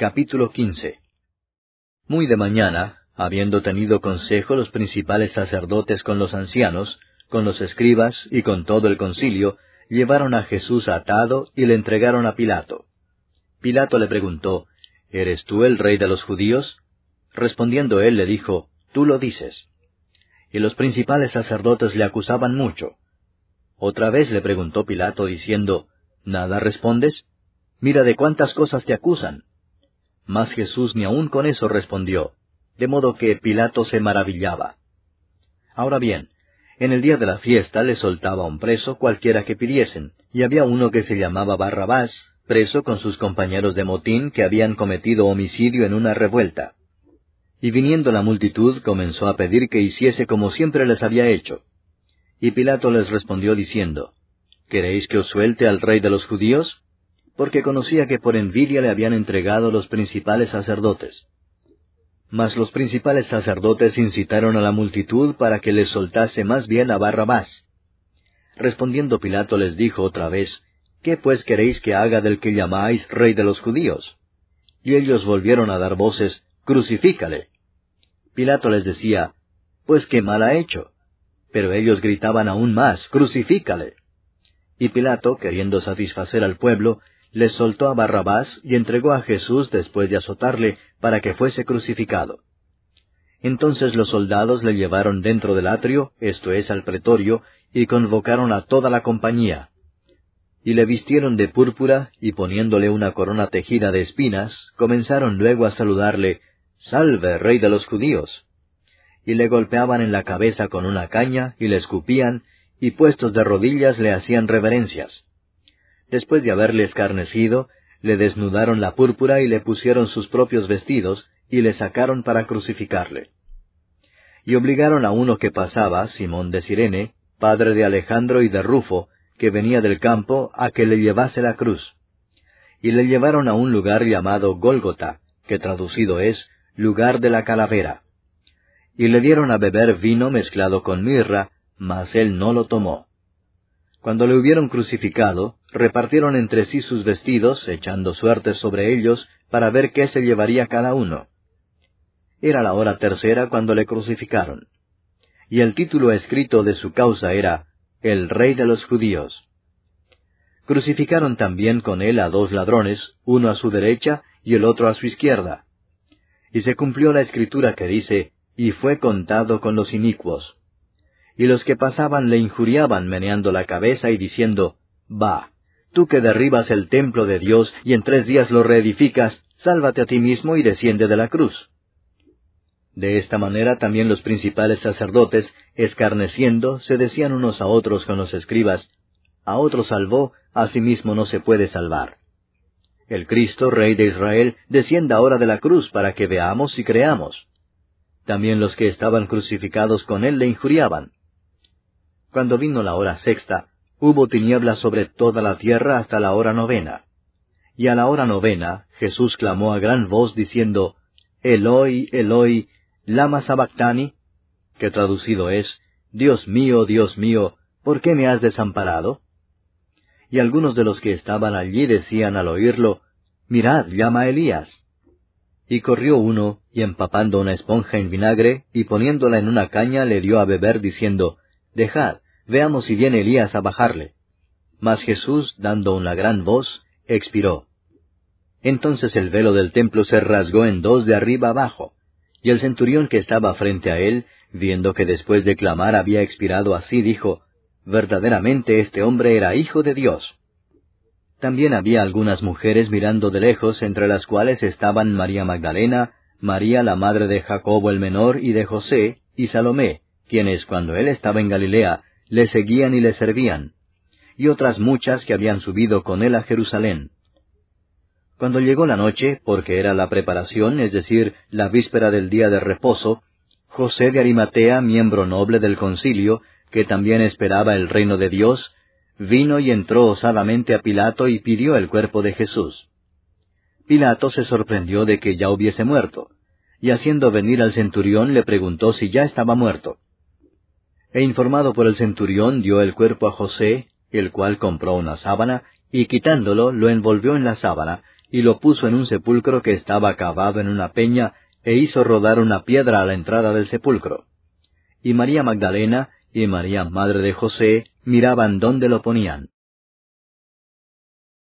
Capítulo 15. Muy de mañana, habiendo tenido consejo los principales sacerdotes con los ancianos, con los escribas y con todo el concilio, llevaron a Jesús atado y le entregaron a Pilato. Pilato le preguntó, ¿Eres tú el rey de los judíos? Respondiendo él le dijo, Tú lo dices. Y los principales sacerdotes le acusaban mucho. Otra vez le preguntó Pilato diciendo, ¿Nada respondes? Mira de cuántas cosas te acusan. Mas Jesús ni aun con eso respondió, de modo que Pilato se maravillaba. Ahora bien, en el día de la fiesta le soltaba un preso cualquiera que pidiesen, y había uno que se llamaba Barrabás, preso con sus compañeros de motín que habían cometido homicidio en una revuelta. Y viniendo la multitud comenzó a pedir que hiciese como siempre les había hecho. Y Pilato les respondió diciendo, ¿Queréis que os suelte al rey de los judíos? Porque conocía que por envidia le habían entregado los principales sacerdotes. Mas los principales sacerdotes incitaron a la multitud para que les soltase más bien a Barrabás. Respondiendo Pilato les dijo otra vez, ¿Qué pues queréis que haga del que llamáis rey de los judíos? Y ellos volvieron a dar voces, Crucifícale. Pilato les decía, Pues qué mal ha hecho. Pero ellos gritaban aún más, Crucifícale. Y Pilato, queriendo satisfacer al pueblo, les soltó a Barrabás y entregó a Jesús después de azotarle para que fuese crucificado. Entonces los soldados le llevaron dentro del atrio, esto es, al pretorio, y convocaron a toda la compañía. Y le vistieron de púrpura, y poniéndole una corona tejida de espinas, comenzaron luego a saludarle, Salve, Rey de los judíos. Y le golpeaban en la cabeza con una caña, y le escupían, y puestos de rodillas le hacían reverencias. Después de haberle escarnecido, le desnudaron la púrpura y le pusieron sus propios vestidos, y le sacaron para crucificarle. Y obligaron a uno que pasaba, Simón de Cirene, padre de Alejandro y de Rufo, que venía del campo, a que le llevase la cruz. Y le llevaron a un lugar llamado Gólgota, que traducido es, lugar de la calavera. Y le dieron a beber vino mezclado con mirra, mas él no lo tomó. Cuando le hubieron crucificado, repartieron entre sí sus vestidos, echando suertes sobre ellos, para ver qué se llevaría cada uno. Era la hora tercera cuando le crucificaron. Y el título escrito de su causa era, El Rey de los Judíos. Crucificaron también con él a 2 ladrones, uno a su derecha y el otro a su izquierda. Y se cumplió la escritura que dice, Y fue contado con los inicuos. Y los que pasaban le injuriaban meneando la cabeza y diciendo, Va, tú que derribas el templo de Dios y en 3 días lo reedificas, sálvate a ti mismo y desciende de la cruz. De esta manera también los principales sacerdotes, escarneciendo, se decían unos a otros con los escribas, A otro salvó, a sí mismo no se puede salvar. El Cristo, Rey de Israel, descienda ahora de la cruz para que veamos y creamos. También los que estaban crucificados con él le injuriaban. Cuando vino la hora sexta, hubo tinieblas sobre toda la tierra hasta la hora 9. Y a la hora 9, Jesús clamó a gran voz diciendo, Eloi, Eloi, lama sabactani, que traducido es, Dios mío, ¿por qué me has desamparado? Y algunos de los que estaban allí decían al oírlo, Mirad, llama a Elías. Y corrió uno, y empapando una esponja en vinagre, y poniéndola en una caña, le dio a beber, diciendo, Dejad, veamos si viene Elías a bajarle. Mas Jesús, dando una gran voz, expiró. Entonces el velo del templo se rasgó en 2 de arriba abajo, y el centurión que estaba frente a él, viendo que después de clamar había expirado así, dijo, Verdaderamente este hombre era hijo de Dios. También había algunas mujeres mirando de lejos, entre las cuales estaban María Magdalena, María la madre de Jacobo el menor y de José, y Salomé, quienes cuando él estaba en Galilea, le seguían y le servían, y otras muchas que habían subido con él a Jerusalén. Cuando llegó la noche, porque era la preparación, es decir, la víspera del día de reposo, José de Arimatea, miembro noble del concilio, que también esperaba el reino de Dios, vino y entró osadamente a Pilato y pidió el cuerpo de Jesús. Pilato se sorprendió de que ya hubiese muerto, y haciendo venir al centurión le preguntó si ya estaba muerto. E informado por el centurión dio el cuerpo a José, el cual compró una sábana, y quitándolo lo envolvió en la sábana, y lo puso en un sepulcro que estaba cavado en una peña, e hizo rodar una piedra a la entrada del sepulcro. Y María Magdalena y María, madre de José, miraban dónde lo ponían.